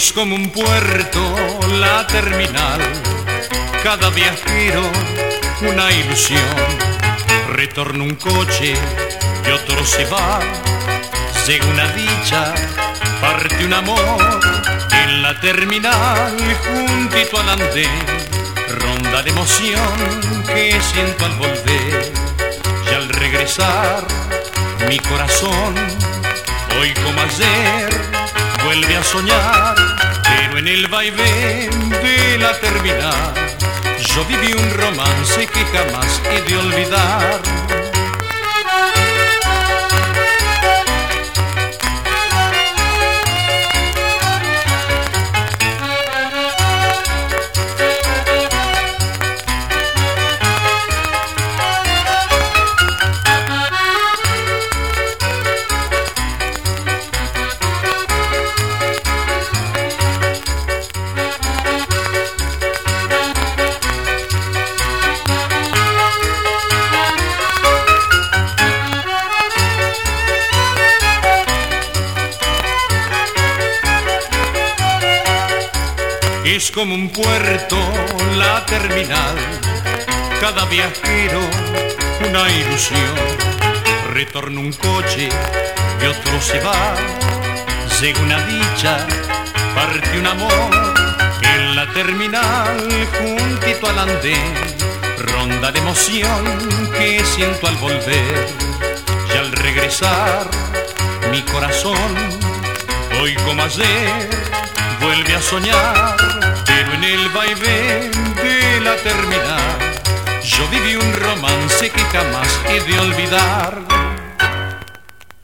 Es como un puerto la terminal, cada viajero una ilusión. Retorna un coche y otro se va, llega una dicha, parte un amor. En la terminal, juntito al andén, ronda de emoción que siento al volver. Y al regresar, mi corazón, hoy como ayer, vuelve a soñar. Pero en el vaivén de la terminal, yo viví un romance que jamás he de olvidar. Es como un puerto la terminal, cada viajero una ilusión. Retorna un coche y otro se va, llega una dicha, parte un amor. En la terminal, juntito al andén, ronda de emoción que siento al volver. Y al regresar, mi corazón, hoy como ayer, vuelve a soñar. Pero en el vaivén de la terminal, yo viví un romance que jamás he de olvidar.